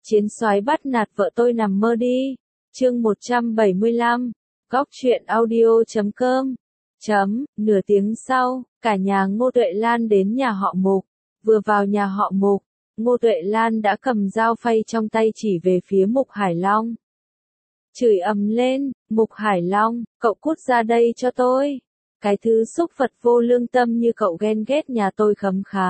Chiến soái bắt nạt vợ tôi nằm mơ đi. Chương 175. Góc truyện audio.com. Nửa tiếng sau, cả nhà Ngô Tuệ Lan đến nhà họ Mục. Vừa vào nhà họ Mục, Ngô Tuệ Lan đã cầm dao phay trong tay chỉ về phía Mục Hải Long. Chửi ầm lên, Mục Hải Long, cậu cút ra đây cho tôi. Cái thứ xúc vật vô lương tâm như cậu ghen ghét nhà tôi khấm khá.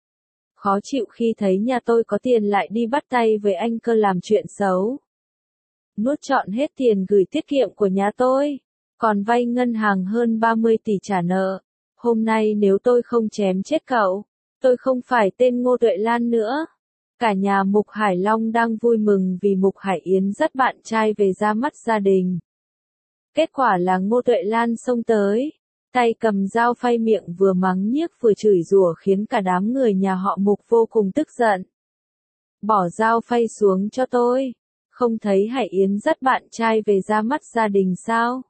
Khó chịu khi thấy nhà tôi có tiền lại đi bắt tay với anh cơ làm chuyện xấu. Nuốt trọn hết tiền gửi tiết kiệm của nhà tôi, còn vay ngân hàng hơn 30 tỷ trả nợ. Hôm nay nếu tôi không chém chết cậu, tôi không phải tên Ngô Tuệ Lan nữa. Cả nhà Mục Hải Long đang vui mừng vì Mục Hải Yến dắt bạn trai về ra mắt gia đình. Kết quả là Ngô Tuệ Lan xông tới, tay cầm dao phay, miệng vừa mắng nhiếc vừa chửi rủa khiến cả đám người nhà họ Mục vô cùng tức giận. Bỏ dao phay xuống cho tôi, không thấy Hải Yến dắt bạn trai về ra mắt gia đình sao?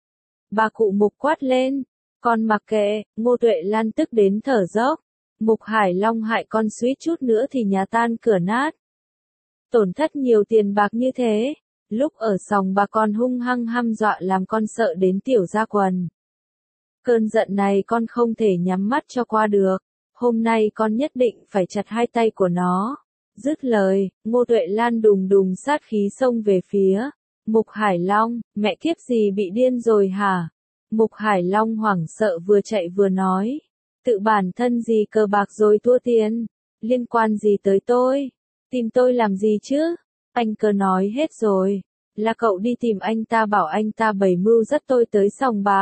Bà cụ Mục quát lên, con mặc kệ. Ngô Tuệ Lan tức đến thở dốc. Mục Hải Long hại con suýt chút nữa thì nhà tan cửa nát. Tổn thất nhiều tiền bạc như thế, lúc ở sòng bà con hung hăng hăm dọa làm con sợ đến tiểu ra quần. Cơn giận này con không thể nhắm mắt cho qua được, hôm nay con nhất định phải chặt hai tay của nó. Dứt lời, Ngô Tuệ Lan đùng đùng sát khí xông về phía Mục Hải Long. Mẹ kiếp gì bị điên rồi hả? Mục Hải Long hoảng sợ vừa chạy vừa nói, tự bản thân gì cờ bạc rồi thua tiền, liên quan gì tới tôi? Tìm tôi làm gì chứ? Anh cơ nói hết rồi, là cậu đi tìm anh ta bảo anh ta bày mưu dắt tôi tới sòng bạc.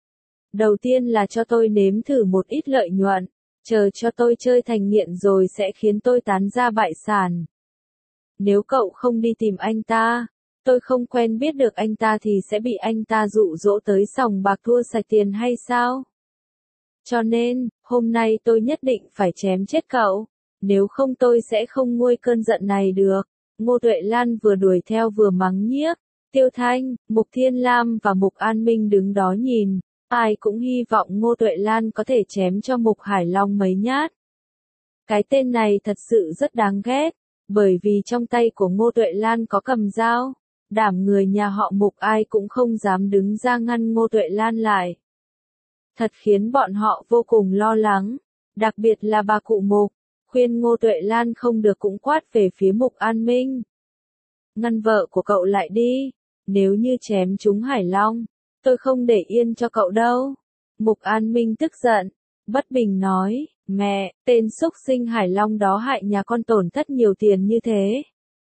Đầu tiên là cho tôi nếm thử một ít lợi nhuận, chờ cho tôi chơi thành nghiện rồi sẽ khiến tôi tán ra bại sản. Nếu cậu không đi tìm anh ta, tôi không quen biết được anh ta thì sẽ bị anh ta dụ dỗ tới sòng bạc thua sạch tiền hay sao? Cho nên, hôm nay tôi nhất định phải chém chết cậu, nếu không tôi sẽ không nguôi cơn giận này được. Ngô Tuệ Lan vừa đuổi theo vừa mắng nhiếc. Tiêu Thanh, Mục Thiên Lam và Mục An Minh đứng đó nhìn, ai cũng hy vọng Ngô Tuệ Lan có thể chém cho Mục Hải Long mấy nhát. Cái tên này thật sự rất đáng ghét, bởi vì trong tay của Ngô Tuệ Lan có cầm dao, đảm người nhà họ Mục ai cũng không dám đứng ra ngăn Ngô Tuệ Lan lại. Thật khiến bọn họ vô cùng lo lắng, đặc biệt là bà cụ Mục, khuyên Ngô Tuệ Lan không được cũng quát về phía Mục An Minh. Ngăn vợ của cậu lại đi, nếu như chém trúng Hải Long, tôi không để yên cho cậu đâu. Mục An Minh tức giận, bất bình nói, mẹ, tên xúc sinh Hải Long đó hại nhà con tổn thất nhiều tiền như thế.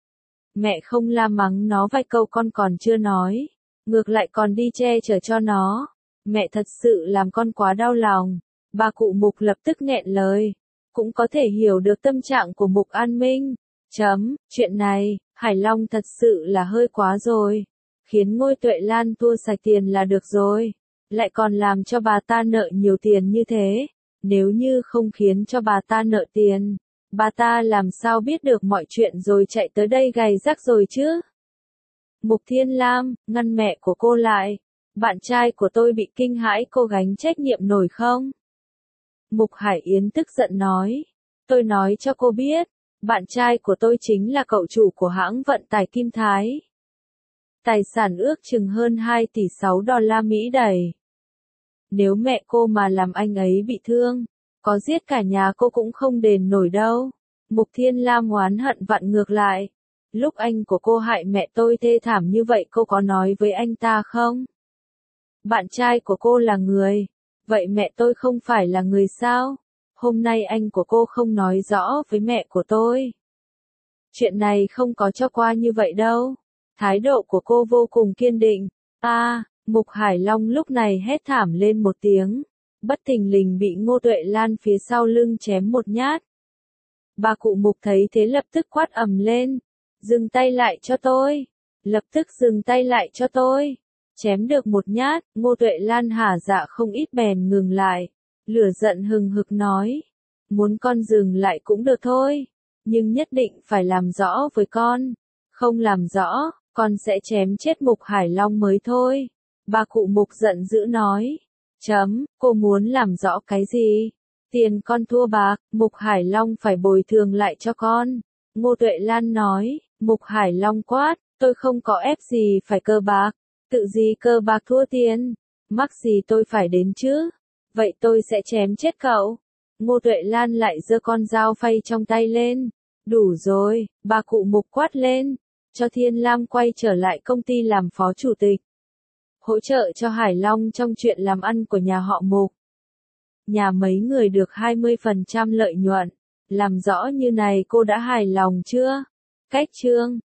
Mẹ không la mắng nó vài câu con còn chưa nói, ngược lại còn đi che chở cho nó. Mẹ thật sự làm con quá đau lòng. Bà cụ Mục lập tức nghẹn lời, cũng có thể hiểu được tâm trạng của Mục An Minh. Chuyện này, Hải Long thật sự là hơi quá rồi. Khiến Ngô Tuệ Lan thua sạch tiền là được rồi, lại còn làm cho bà ta nợ nhiều tiền như thế. Nếu như không khiến cho bà ta nợ tiền, bà ta làm sao biết được mọi chuyện rồi chạy tới đây gầy rắc rồi chứ? Mục Thiên Lam, ngăn mẹ của cô lại. Bạn trai của tôi bị kinh hãi, cô gánh trách nhiệm nổi không? Mục Hải Yến tức giận nói, tôi nói cho cô biết, bạn trai của tôi chính là cậu chủ của hãng vận tải Kim Thái. Tài sản ước chừng hơn 2 tỷ 6 đô la Mỹ đầy. Nếu mẹ cô mà làm anh ấy bị thương, có giết cả nhà cô cũng không đền nổi đâu. Mục Thiên Lam oán hận vặn ngược lại, lúc anh của cô hại mẹ tôi thê thảm như vậy cô có nói với anh ta không? Bạn trai của cô là người, vậy mẹ tôi không phải là người sao? Hôm nay anh của cô không nói rõ với mẹ của tôi. Chuyện này không có cho qua như vậy đâu. Thái độ của cô vô cùng kiên định. Mục Hải Long lúc này hét thảm lên một tiếng, bất thình lình bị Ngô Tuệ Lan phía sau lưng chém một nhát. Bà cụ Mục thấy thế lập tức quát ầm lên, dừng tay lại cho tôi, lập tức dừng tay lại cho tôi. Chém được một nhát, Ngô Tuệ Lan hả dạ không ít bèn ngừng lại, lửa giận hừng hực nói, muốn con dừng lại cũng được thôi, nhưng nhất định phải làm rõ với con, không làm rõ, con sẽ chém chết Mục Hải Long mới thôi. Bà cụ Mục giận dữ nói, cô muốn làm rõ cái gì? Tiền con thua bạc, Mục Hải Long phải bồi thường lại cho con. Ngô Tuệ Lan nói, Mục Hải Long quát, tôi không có ép gì phải cờ bạc, tự gì cờ bạc thua tiền, mắc gì tôi phải đến chứ, vậy tôi sẽ chém chết cậu. Ngô Tuệ Lan lại giơ con dao phay trong tay lên, đủ rồi, bà cụ Mục quát lên, cho Thiên Lam quay trở lại công ty làm phó chủ tịch. Hỗ trợ cho Hải Long trong chuyện làm ăn của nhà họ Mục. Nhà mấy người được 20% lợi nhuận. Làm rõ như này cô đã hài lòng chưa? Cách chương